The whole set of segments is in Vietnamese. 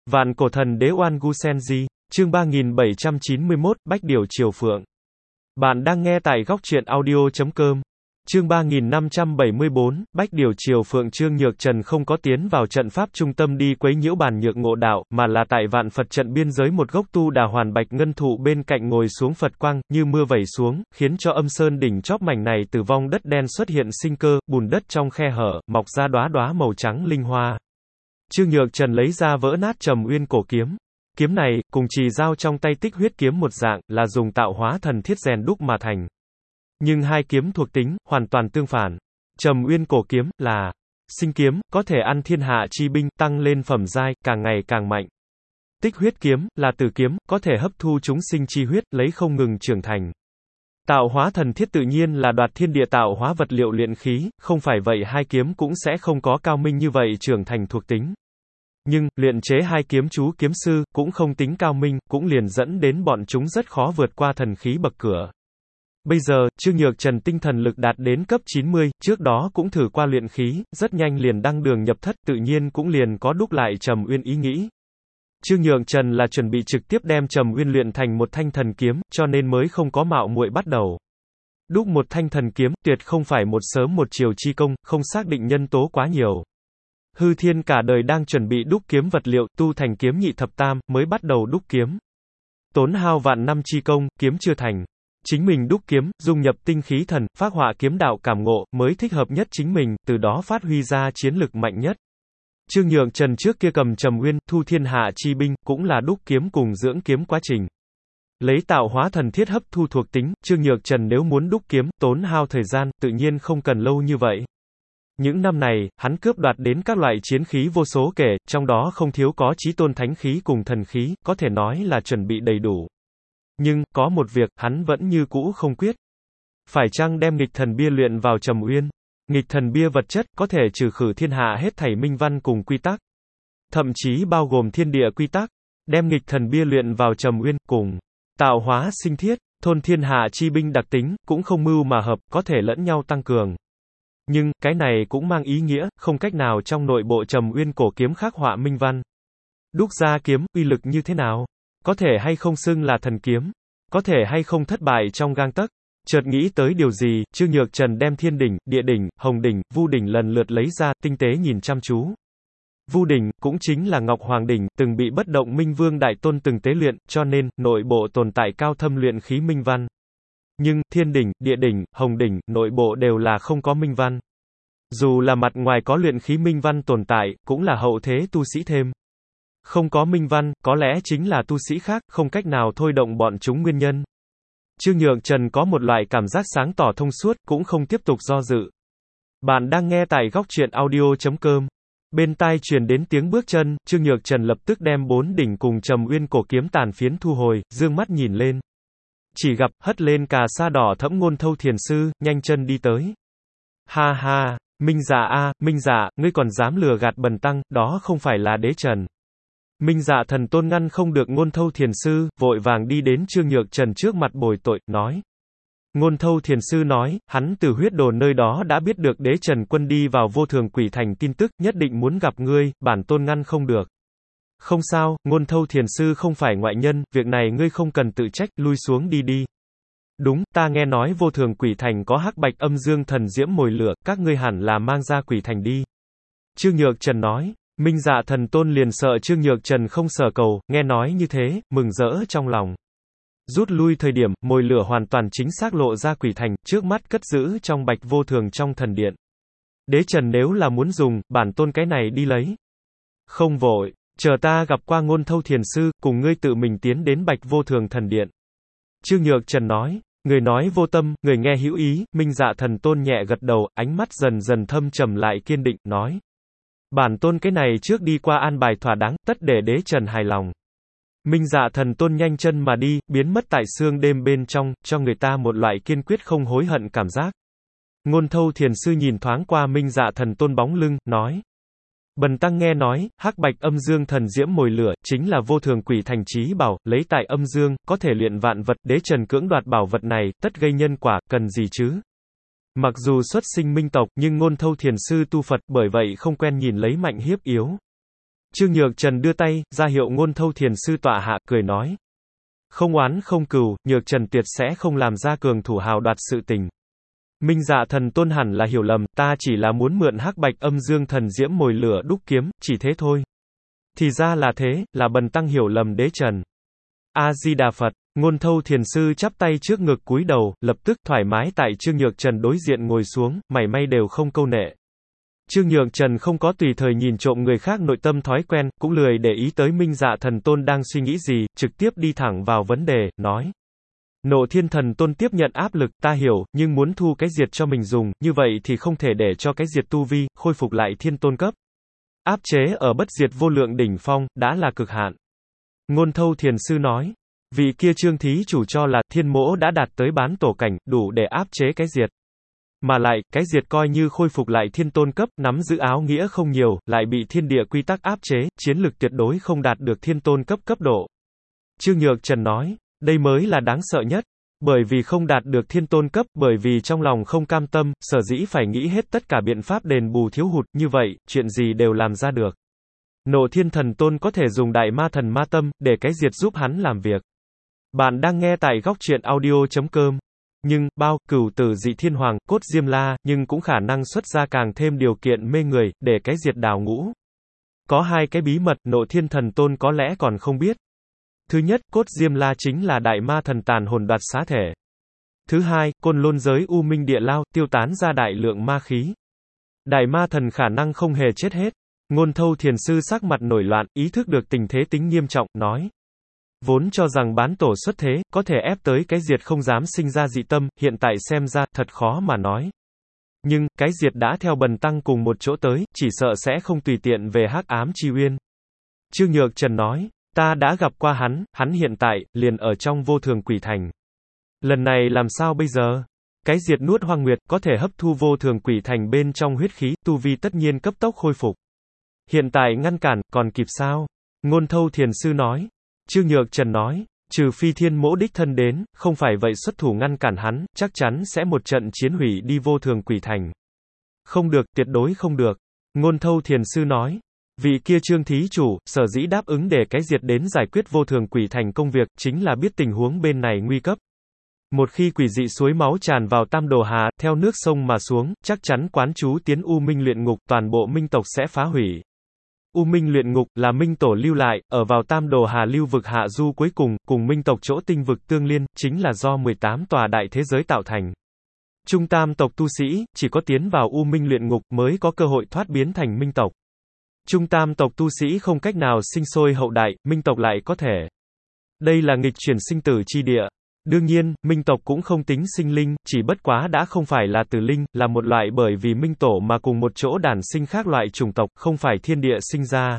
Vạn cổ thần đế Oan Gu Senji, chương 3791, Bách Điểu Triều Phượng. Bạn đang nghe tại góc truyện audio.com. Chương 3574, Bách Điểu Triều Phượng. Trương Nhược Trần không có tiến vào trận pháp trung tâm đi quấy nhiễu Bàn Nhược Ngộ đạo, mà là tại Vạn Phật trận biên giới một gốc tu đà hoàn bạch ngân thụ bên cạnh ngồi xuống Phật quang, như mưa vẩy xuống, khiến cho âm sơn đỉnh chóp mảnh này từ vong đất đen xuất hiện sinh cơ, bùn đất trong khe hở, mọc ra đóa đóa màu trắng linh hoa. Trương Nhược Trần lấy ra vỡ nát Trầm Uyên cổ kiếm. Kiếm này, cùng trì dao trong tay Tích Huyết kiếm một dạng, là dùng tạo hóa thần thiết rèn đúc mà thành. Nhưng hai kiếm thuộc tính, hoàn toàn tương phản. Trầm Uyên cổ kiếm, là sinh kiếm, có thể ăn thiên hạ chi binh, tăng lên phẩm giai, càng ngày càng mạnh. Tích Huyết kiếm, là tử kiếm, có thể hấp thu chúng sinh chi huyết, lấy không ngừng trưởng thành. Tạo hóa thần thiết tự nhiên là đoạt thiên địa tạo hóa vật liệu luyện khí, không phải vậy hai kiếm cũng sẽ không có cao minh như vậy trưởng thành thuộc tính. Nhưng, luyện chế hai kiếm chú kiếm sư, cũng không tính cao minh, cũng liền dẫn đến bọn chúng rất khó vượt qua thần khí bậc cửa. Bây giờ, Trương Nhược Trần tinh thần lực đạt đến cấp 90, trước đó cũng thử qua luyện khí, rất nhanh liền đăng đường nhập thất, tự nhiên cũng liền có đúc lại Trầm Uyên ý nghĩ. Trương Nhược Trần là chuẩn bị trực tiếp đem Trầm Uyên luyện thành một thanh thần kiếm, cho nên mới không có mạo muội bắt đầu. Đúc một thanh thần kiếm, tuyệt không phải một sớm một chiều chi công, không xác định nhân tố quá nhiều. Hư Thiên cả đời đang chuẩn bị đúc kiếm vật liệu, tu thành kiếm nhị thập tam, mới bắt đầu đúc kiếm. Tốn hao vạn năm chi công, kiếm chưa thành. Chính mình đúc kiếm, dung nhập tinh khí thần, phác họa kiếm đạo cảm ngộ, mới thích hợp nhất chính mình, từ đó phát huy ra chiến lực mạnh nhất. Trương Nhược Trần trước kia cầm Trầm Uyên, thu thiên hạ chi binh, cũng là đúc kiếm cùng dưỡng kiếm quá trình. Lấy tạo hóa thần thiết hấp thu thuộc tính, Trương Nhược Trần nếu muốn đúc kiếm, tốn hao thời gian, tự nhiên không cần lâu như vậy. Những năm này, hắn cướp đoạt đến các loại chiến khí vô số kể, trong đó không thiếu có chí tôn thánh khí cùng thần khí, có thể nói là chuẩn bị đầy đủ. Nhưng, có một việc, hắn vẫn như cũ không quyết. Phải chăng đem nghịch thần bia luyện vào Trầm Uyên? Nghịch thần bia vật chất, có thể trừ khử thiên hạ hết thảy minh văn cùng quy tắc. Thậm chí bao gồm thiên địa quy tắc. Đem nghịch thần bia luyện vào Trầm Uyên, cùng tạo hóa sinh thiết, thôn thiên hạ chi binh đặc tính, cũng không mưu mà hợp, có thể lẫn nhau tăng cường. Nhưng, cái này cũng mang ý nghĩa, không cách nào trong nội bộ Trầm Uyên cổ kiếm khắc họa minh văn. Đúc ra kiếm, uy lực như thế nào? Có thể hay không xưng là thần kiếm? Có thể hay không thất bại trong gang tấc? Chợt nghĩ tới điều gì, Trương Nhược Trần đem Thiên đỉnh, Địa đỉnh, Hồng đỉnh, Vu đỉnh lần lượt lấy ra, tinh tế nhìn chăm chú. Vu đỉnh, cũng chính là Ngọc Hoàng đỉnh, từng bị bất động minh vương đại tôn từng tế luyện, cho nên, nội bộ tồn tại cao thâm luyện khí minh văn. Nhưng, Thiên đỉnh, Địa đỉnh, Hồng đỉnh, nội bộ đều là không có minh văn. Dù là mặt ngoài có luyện khí minh văn tồn tại, cũng là hậu thế tu sĩ thêm. Không có minh văn, có lẽ chính là tu sĩ khác, không cách nào thôi động bọn chúng nguyên nhân. Trương Nhược Trần có một loại cảm giác sáng tỏ thông suốt, cũng không tiếp tục do dự. Bạn đang nghe tại góc truyện audio.com. Bên tai truyền đến tiếng bước chân, Trương Nhược Trần lập tức đem 4 đỉnh cùng Trầm Uyên cổ kiếm tàn phiến thu hồi, dương mắt nhìn lên. Chỉ gặp, hất lên cà sa đỏ thẫm Ngôn Thâu Thiền Sư, nhanh chân đi tới. Ha ha, Minh Dạ a, Minh Dạ, ngươi còn dám lừa gạt bần tăng, đó không phải là Đế Trần. Minh Dạ Thần Tôn ngăn không được Ngôn Thâu Thiền Sư, vội vàng đi đến Trương Nhược Trần trước mặt bồi tội, nói. Ngôn Thâu Thiền Sư nói, hắn từ huyết đồ nơi đó đã biết được Đế Trần Quân đi vào Vô Thường Quỷ Thành tin tức, nhất định muốn gặp ngươi, bản tôn ngăn không được. Không sao, Ngôn Thâu Thiền Sư không phải ngoại nhân, việc này ngươi không cần tự trách, lui xuống đi đi. Đúng, ta nghe nói Vô Thường Quỷ Thành có hắc bạch âm dương thần diễm mồi lửa, các ngươi hẳn là mang ra Quỷ Thành đi. Trương Nhược Trần nói. Minh Dạ Thần Tôn liền sợ Trương Nhược Trần không sở cầu, nghe nói như thế, mừng rỡ trong lòng. Rút lui thời điểm, mồi lửa hoàn toàn chính xác lộ ra Quỷ Thành, trước mắt cất giữ trong bạch vô thường trong thần điện. Đế Trần nếu là muốn dùng, bản tôn cái này đi lấy. Không vội, chờ ta gặp qua Ngôn Thâu Thiền Sư, cùng ngươi tự mình tiến đến bạch vô thường thần điện. Trương Nhược Trần nói. Người nói vô tâm, người nghe hữu ý, Minh Dạ Thần Tôn nhẹ gật đầu, ánh mắt dần dần thâm trầm lại kiên định, nói. Bản tôn cái này trước đi qua an bài thỏa đáng, tất để Đế Trần hài lòng. Minh Dạ Thần Tôn nhanh chân mà đi, biến mất tại sương đêm bên trong, cho người ta một loại kiên quyết không hối hận cảm giác. Ngôn Thâu Thiền Sư nhìn thoáng qua Minh Dạ Thần Tôn bóng lưng, nói. Bần tăng nghe nói, hắc bạch âm dương thần diễm mồi lửa, chính là Vô Thường Quỷ Thành chí bảo, lấy tại âm dương, có thể luyện vạn vật, Đế Trần cưỡng đoạt bảo vật này, tất gây nhân quả, cần gì chứ? Mặc dù xuất sinh minh tộc, nhưng Ngôn Thâu Thiền Sư tu Phật, bởi vậy không quen nhìn lấy mạnh hiếp yếu. Trương Nhược Trần đưa tay, ra hiệu Ngôn Thâu Thiền Sư tọa hạ, cười nói. Không oán không cừu, Nhược Trần tuyệt sẽ không làm ra cường thủ hào đoạt sự tình. Minh Dạ Thần Tôn hẳn là hiểu lầm, ta chỉ là muốn mượn hắc bạch âm dương thần diễm mồi lửa đúc kiếm, chỉ thế thôi. Thì ra là thế, là bần tăng hiểu lầm đế trần. A-di-đà Phật, Ngôn Thâu Thiền Sư chắp tay trước ngực cúi đầu, lập tức thoải mái tại Trương Nhược Trần đối diện ngồi xuống, mảy may đều không câu nệ. Trương Nhược Trần không có tùy thời nhìn trộm người khác nội tâm thói quen, cũng lười để ý tới Minh Dạ Thần Tôn đang suy nghĩ gì, trực tiếp đi thẳng vào vấn đề, nói. Nộ Thiên Thần Tôn tiếp nhận áp lực, ta hiểu, nhưng muốn thu cái diệt cho mình dùng, như vậy thì không thể để cho cái diệt tu vi, khôi phục lại thiên tôn cấp. Áp chế ở bất diệt vô lượng đỉnh phong, đã là cực hạn. Ngôn Thâu Thiền Sư nói. Vị kia Trương thí chủ cho là, thiên mỗ đã đạt tới bán tổ cảnh, đủ để áp chế cái diệt. Mà lại, cái diệt coi như khôi phục lại thiên tôn cấp, nắm giữ áo nghĩa không nhiều, lại bị thiên địa quy tắc áp chế, chiến lực tuyệt đối không đạt được thiên tôn cấp cấp độ. Trương Nhược Trần nói, đây mới là đáng sợ nhất. Bởi vì không đạt được thiên tôn cấp, bởi vì trong lòng không cam tâm, sở dĩ phải nghĩ hết tất cả biện pháp đền bù thiếu hụt, như vậy, chuyện gì đều làm ra được. Nộ Thiên Thần Tôn có thể dùng đại ma thần ma tâm, để cái diệt giúp hắn làm việc. Bạn đang nghe tại góc truyện audio.com. Nhưng, cửu tử dị thiên hoàng, cốt diêm la, nhưng cũng khả năng xuất ra càng thêm điều kiện mê người, để cái diệt đào ngũ. Có hai cái bí mật, Nộ Thiên Thần Tôn có lẽ còn không biết. Thứ nhất, cốt diêm la chính là đại ma thần tàn hồn đoạt xá thể. Thứ hai, côn lôn giới u minh địa lao, tiêu tán ra đại lượng ma khí. Đại ma thần khả năng không hề chết hết. Ngôn Thâu Thiền Sư sắc mặt nổi loạn, ý thức được tình thế tính nghiêm trọng, nói. Vốn cho rằng bán tổ xuất thế, có thể ép tới cái diệt không dám sinh ra dị tâm, hiện tại xem ra, thật khó mà nói. Nhưng, cái diệt đã theo bần tăng cùng một chỗ tới, chỉ sợ sẽ không tùy tiện về hắc ám chi uyên. Trương Nhược Trần nói, ta đã gặp qua hắn hiện tại, liền ở trong vô thường quỷ thành. Lần này làm sao bây giờ? Cái diệt nuốt hoang nguyệt, có thể hấp thu vô thường quỷ thành bên trong huyết khí, tu vi tất nhiên cấp tốc khôi phục. Hiện tại ngăn cản, còn kịp sao? Ngôn Thâu Thiền Sư nói. Trương Nhược Trần nói, trừ phi thiên mỗ đích thân đến, không phải vậy xuất thủ ngăn cản hắn, chắc chắn sẽ một trận chiến hủy đi vô thường quỷ thành. Không được, tuyệt đối không được. Ngôn Thâu Thiền Sư nói, vị kia Trương thí chủ, sở dĩ đáp ứng để cái diệt đến giải quyết vô thường quỷ thành công việc, chính là biết tình huống bên này nguy cấp. Một khi quỷ dị suối máu tràn vào Tam Đồ Hà, theo nước sông mà xuống, chắc chắn quán chú tiến U Minh luyện ngục, toàn bộ minh tộc sẽ phá hủy. U Minh luyện ngục, là minh tổ lưu lại, ở vào Tam Đồ Hà lưu vực hạ du cuối cùng, cùng minh tộc chỗ tinh vực tương liên, chính là do 18 tòa đại thế giới tạo thành. Trung tam tộc tu sĩ, chỉ có tiến vào U Minh luyện ngục mới có cơ hội thoát biến thành minh tộc. Trung tam tộc tu sĩ không cách nào sinh sôi hậu đại, minh tộc lại có thể. Đây là nghịch chuyển sinh tử chi địa. Đương nhiên, minh tộc cũng không tính sinh linh, chỉ bất quá đã không phải là tử linh, là một loại bởi vì minh tổ mà cùng một chỗ đản sinh khác loại chủng tộc, không phải thiên địa sinh ra.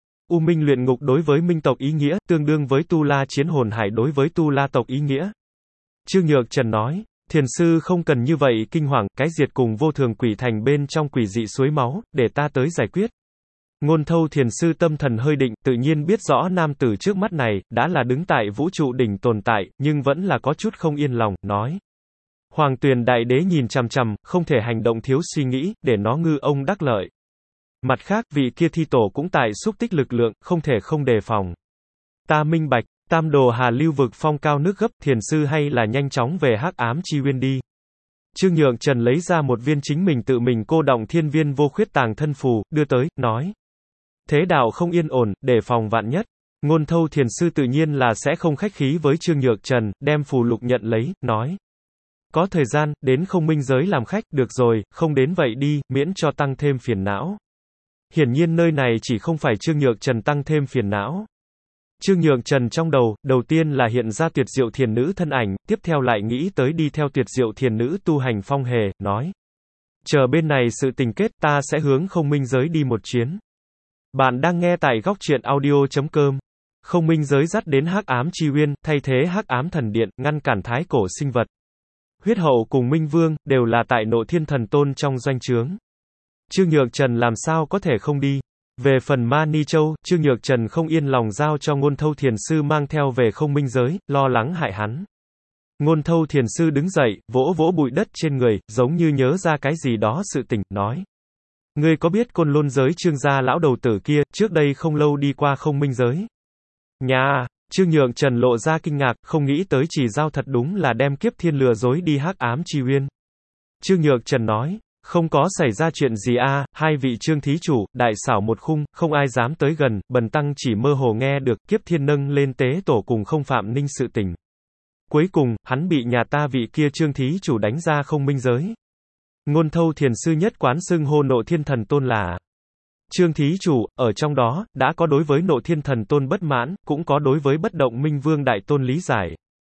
U Minh luyện ngục đối với minh tộc ý nghĩa, tương đương với Tu La chiến hồn hải đối với Tu La tộc ý nghĩa. Trương Nhược Trần nói, Thiền sư không cần như vậy kinh hoàng, cái diệt cùng vô thường quỷ thành bên trong quỷ dị suối máu, để ta tới giải quyết. Ngôn Thâu Thiền Sư tâm thần hơi định, tự nhiên biết rõ nam tử trước mắt này, đã là đứng tại vũ trụ đỉnh tồn tại, nhưng vẫn là có chút không yên lòng, nói. Hoàng Tuyền Đại Đế nhìn chằm chằm, không thể hành động thiếu suy nghĩ, để nó ngư ông đắc lợi. Mặt khác, vị kia thi tổ cũng tại xúc tích lực lượng, không thể không đề phòng. Ta minh bạch, Tam Đồ Hà lưu vực phong cao nước gấp, Thiền sư hay là nhanh chóng về hắc ám chi uyên đi. Trương Nhược Trần lấy ra một viên chính mình tự mình cô động thiên viên vô khuyết tàng thân phù, đưa tới, nói. Thế đạo không yên ổn, để phòng vạn nhất. Ngôn Thâu Thiền Sư tự nhiên là sẽ không khách khí với Trương Nhược Trần, đem phù lục nhận lấy, nói. Có thời gian, đến không minh giới làm khách, được rồi, không đến vậy đi, miễn cho tăng thêm phiền não. Hiển nhiên nơi này chỉ không phải Trương Nhược Trần tăng thêm phiền não. Trương Nhược Trần trong đầu tiên là hiện ra tuyệt diệu thiền nữ thân ảnh, tiếp theo lại nghĩ tới đi theo tuyệt diệu thiền nữ tu hành phong hề, nói. Chờ bên này sự tình kết, ta sẽ hướng không minh giới đi một chuyến. Bạn đang nghe tại góc truyện audio.com. Không minh giới dắt đến hắc ám chi uyên, thay thế hắc ám thần điện, ngăn cản thái cổ sinh vật. Huyết hậu cùng Minh Vương, đều là tại Nộ Thiên Thần Tôn trong doanh trướng. Trương Nhược Trần làm sao có thể không đi. Về phần Ma Ni Châu, Trương Nhược Trần không yên lòng giao cho Ngôn Thâu Thiền Sư mang theo về không minh giới, lo lắng hại hắn. Ngôn Thâu Thiền Sư đứng dậy, vỗ vỗ bụi đất trên người, giống như nhớ ra cái gì đó sự tình, nói. Ngươi có biết Côn Lôn giới Trương gia lão đầu tử kia, trước đây không lâu đi qua Không Minh giới? Nhà, Trương Nhượng Trần lộ ra kinh ngạc, không nghĩ tới Chỉ Giao thật đúng là đem Kiếp Thiên lừa dối đi Hắc Ám Chi Uyên. Trương Nhượng Trần nói, không có xảy ra chuyện gì a, hai vị Trương thí chủ, đại xảo một khung, không ai dám tới gần, bần tăng chỉ mơ hồ nghe được Kiếp Thiên nâng lên tế tổ cùng Không Phạm Ninh sự tình. Cuối cùng, hắn bị nhà ta vị kia Trương thí chủ đánh ra Không Minh giới. Ngôn Thâu thiền sư nhất quán xưng hô Nộ Thiên Thần Tôn là Trương thí chủ, ở trong đó, đã có đối với Nộ Thiên Thần Tôn bất mãn, cũng có đối với Bất Động Minh Vương Đại Tôn lý giải.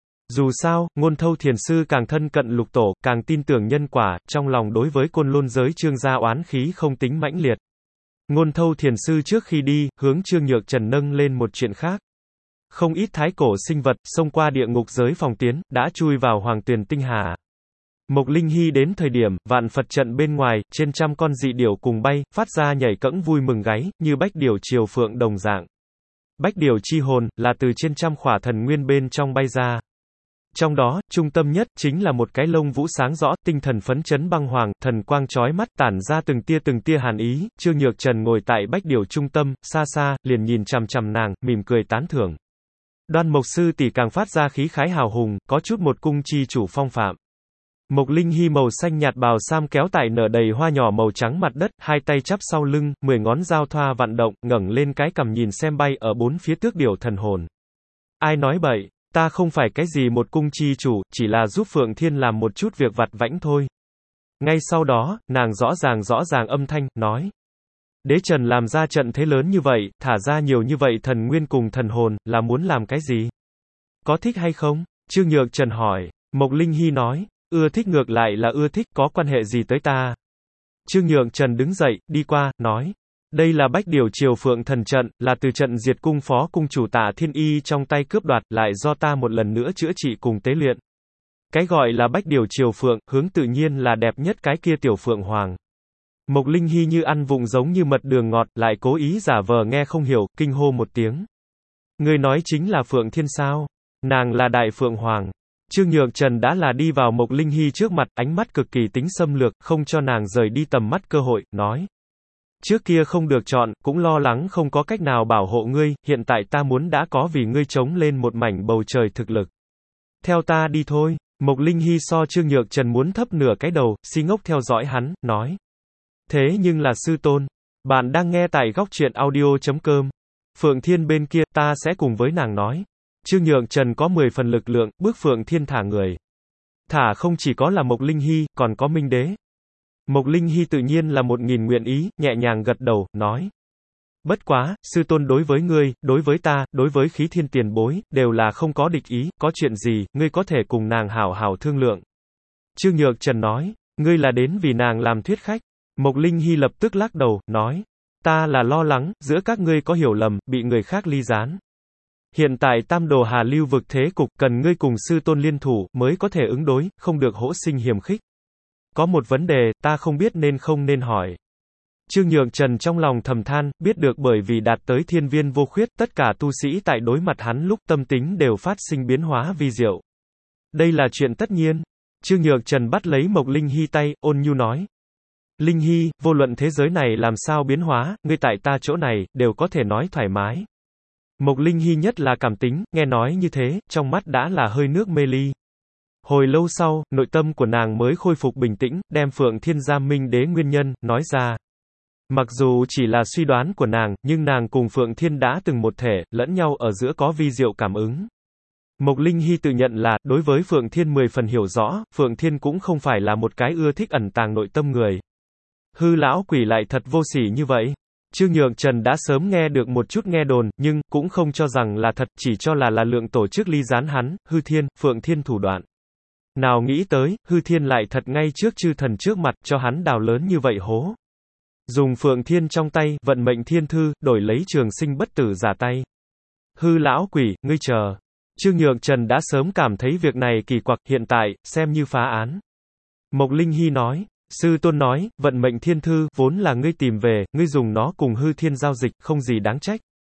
Dù sao, Ngôn Thâu thiền sư càng thân cận lục tổ, càng tin tưởng nhân quả, trong lòng đối với Côn Lôn giới Trương gia oán khí không tính mãnh liệt. Ngôn Thâu thiền sư trước khi đi, hướng Trương Nhượng Trần nâng lên một chuyện khác. Không ít thái cổ sinh vật, xông qua địa ngục giới phòng tiến, đã chui vào Hoàng Tuyền Tinh Hà. Mộc Linh Hy đến thời điểm, vạn Phật trận bên ngoài, trên trăm con dị điểu cùng bay, phát ra nhảy cẫng vui mừng gáy, như bách điểu triều phượng đồng dạng. Bách điểu chi hồn, là từ trên trăm khỏa thần nguyên bên trong bay ra. Trong đó, trung tâm nhất, chính là một cái lông vũ sáng rõ, tinh thần phấn chấn băng hoàng, thần quang chói mắt tản ra từng tia hàn ý, Trương Nhược Trần ngồi tại bách điểu trung tâm, xa xa, liền nhìn chằm chằm nàng, mỉm cười tán thưởng. Đoan Mộc sư tỷ càng phát ra khí khái hào hùng, có chút một cung chi chủ phong phạm. Mộc Linh Hy màu xanh nhạt bào sam kéo tại nở đầy hoa nhỏ màu trắng mặt đất, hai tay chắp sau lưng, 10 ngón giao thoa vặn động, ngẩng lên cái cằm nhìn xem bay ở bốn phía tước điểu thần hồn. Ai nói bậy, ta không phải cái gì một cung chi chủ, chỉ là giúp Phượng Thiên làm một chút việc vặt vãnh thôi. Ngay sau đó, nàng rõ ràng âm thanh, nói. Đế Trần làm ra trận thế lớn như vậy, thả ra nhiều như vậy thần nguyên cùng thần hồn, là muốn làm cái gì? Có thích hay không? Trương Nhược Trần hỏi. Mộc Linh Hy nói. Ưa thích ngược lại là ưa thích, có quan hệ gì tới ta? Trương Nhượng Trần đứng dậy, đi qua, nói. Đây là bách điểu triều phượng thần trận, là từ trận diệt cung phó cung chủ Tạ Thiên Y trong tay cướp đoạt, lại do ta một lần nữa chữa trị cùng tế luyện. Cái gọi là bách điểu triều phượng, hướng tự nhiên là đẹp nhất cái kia tiểu phượng hoàng. Mộc Linh Hy như ăn vụng giống như mật đường ngọt, lại cố ý giả vờ nghe không hiểu, kinh hô một tiếng. Người nói chính là Phượng Thiên sao? Nàng là đại phượng hoàng. Trương Nhượng Trần đã là đi vào Mộc Linh Hy trước mặt, ánh mắt cực kỳ tính xâm lược, không cho nàng rời đi tầm mắt cơ hội, nói. Trước kia không được chọn, cũng lo lắng không có cách nào bảo hộ ngươi, hiện tại ta muốn đã có vì ngươi chống lên một mảnh bầu trời thực lực. Theo ta đi thôi. Mộc Linh Hy so Trương Nhượng Trần muốn thấp nửa cái đầu, si ngốc theo dõi hắn, nói. Thế nhưng là sư tôn. Bạn đang nghe tại góc truyện audio.com. Phượng Thiên bên kia, ta sẽ cùng với nàng nói. Trương Nhượng Trần có 10 phần lực lượng, bước Phượng Thiên thả người. Thả không chỉ có là Mộc Linh Hy, còn có Minh Đế. Mộc Linh Hy tự nhiên là 1000 nguyện ý, nhẹ nhàng gật đầu, nói. Bất quá, sư tôn đối với ngươi, đối với ta, đối với Khí Thiên tiền bối, đều là không có địch ý, có chuyện gì, ngươi có thể cùng nàng hảo hảo thương lượng. Trương Nhượng Trần nói, ngươi là đến vì nàng làm thuyết khách. Mộc Linh Hy lập tức lắc đầu, nói. Ta là lo lắng, giữa các ngươi có hiểu lầm, bị người khác ly gián. Hiện tại Tam Đồ Hà lưu vực thế cục, cần ngươi cùng sư tôn liên thủ, mới có thể ứng đối, không được hỗ sinh hiềm khích. Có một vấn đề, ta không biết nên không nên hỏi. Trương Nhượng Trần trong lòng thầm than, biết được bởi vì đạt tới thiên viên vô khuyết, tất cả tu sĩ tại đối mặt hắn lúc tâm tính đều phát sinh biến hóa vi diệu. Đây là chuyện tất nhiên. Trương Nhượng Trần bắt lấy Mộc Linh Hy tay, ôn nhu nói. Linh Hy, vô luận thế giới này làm sao biến hóa, ngươi tại ta chỗ này, đều có thể nói thoải mái. Mộc Linh Hy nhất là cảm tính, nghe nói như thế, trong mắt đã là hơi nước mê ly. Hồi lâu sau, nội tâm của nàng mới khôi phục bình tĩnh, đem Phượng Thiên giam Minh Đế nguyên nhân, nói ra. Mặc dù chỉ là suy đoán của nàng, nhưng nàng cùng Phượng Thiên đã từng một thể, lẫn nhau ở giữa có vi diệu cảm ứng. Mộc Linh Hy tự nhận là, đối với Phượng Thiên 10 phần hiểu rõ, Phượng Thiên cũng không phải là một cái ưa thích ẩn tàng nội tâm người. Hư lão quỷ lại thật vô sỉ như vậy. Trương Nhượng Trần đã sớm nghe được một chút nghe đồn, nhưng, cũng không cho rằng là thật, chỉ cho là lượng tổ chức ly gián hắn, Hư Thiên, Phượng Thiên thủ đoạn. Nào nghĩ tới, Hư Thiên lại thật ngay trước chư thần trước mặt, cho hắn đào lớn như vậy hố. Dùng Phượng Thiên trong tay, vận mệnh thiên thư, đổi lấy trường sinh bất tử giả tay. Hư lão quỷ, ngươi chờ. Trương Nhượng Trần đã sớm cảm thấy việc này kỳ quặc, hiện tại, xem như phá án. Mộc Linh Hy nói. Sư tôn nói, vận mệnh thiên thư, vốn là ngươi tìm về, ngươi dùng nó cùng Hư Thiên giao dịch, không gì đáng trách.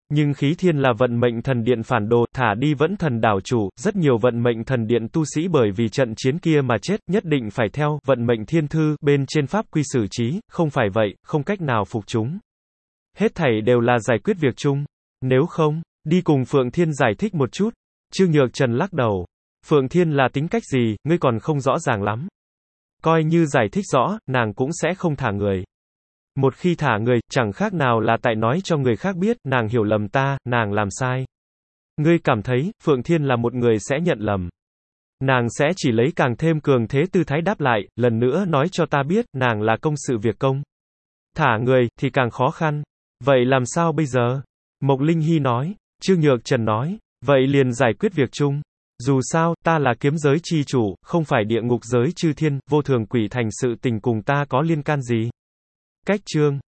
Nhưng khí thiên là vận mệnh thần điện phản đồ, thả đi vẫn thần đảo chủ, rất nhiều vận mệnh thần điện tu sĩ bởi vì trận chiến kia mà chết, nhất định phải theo vận mệnh thiên thư bên trên pháp quy xử trí, không phải vậy, không cách nào phục chúng. Hết thảy đều là giải quyết việc chung. Nếu không, đi cùng Phượng Thiên giải thích một chút. Trương Nhược Trần lắc đầu. Phượng Thiên là tính cách gì, ngươi còn không rõ ràng lắm. Coi như giải thích rõ, nàng cũng sẽ không thả người. Một khi thả người, chẳng khác nào là tại nói cho người khác biết, nàng hiểu lầm ta, nàng làm sai. Ngươi cảm thấy, Phượng Thiên là một người sẽ nhận lầm. Nàng sẽ chỉ lấy càng thêm cường thế tư thái đáp lại, lần nữa nói cho ta biết, nàng là công sự việc công. Thả người, thì càng khó khăn. Vậy làm sao bây giờ? Mộc Linh Hy nói. Trương Nhược Trần nói. Vậy liền giải quyết việc chung. Dù sao, ta là kiếm giới chi chủ, không phải địa ngục giới chư thiên, vô thường quỷ thành sự tình cùng ta có liên can gì. Cách chương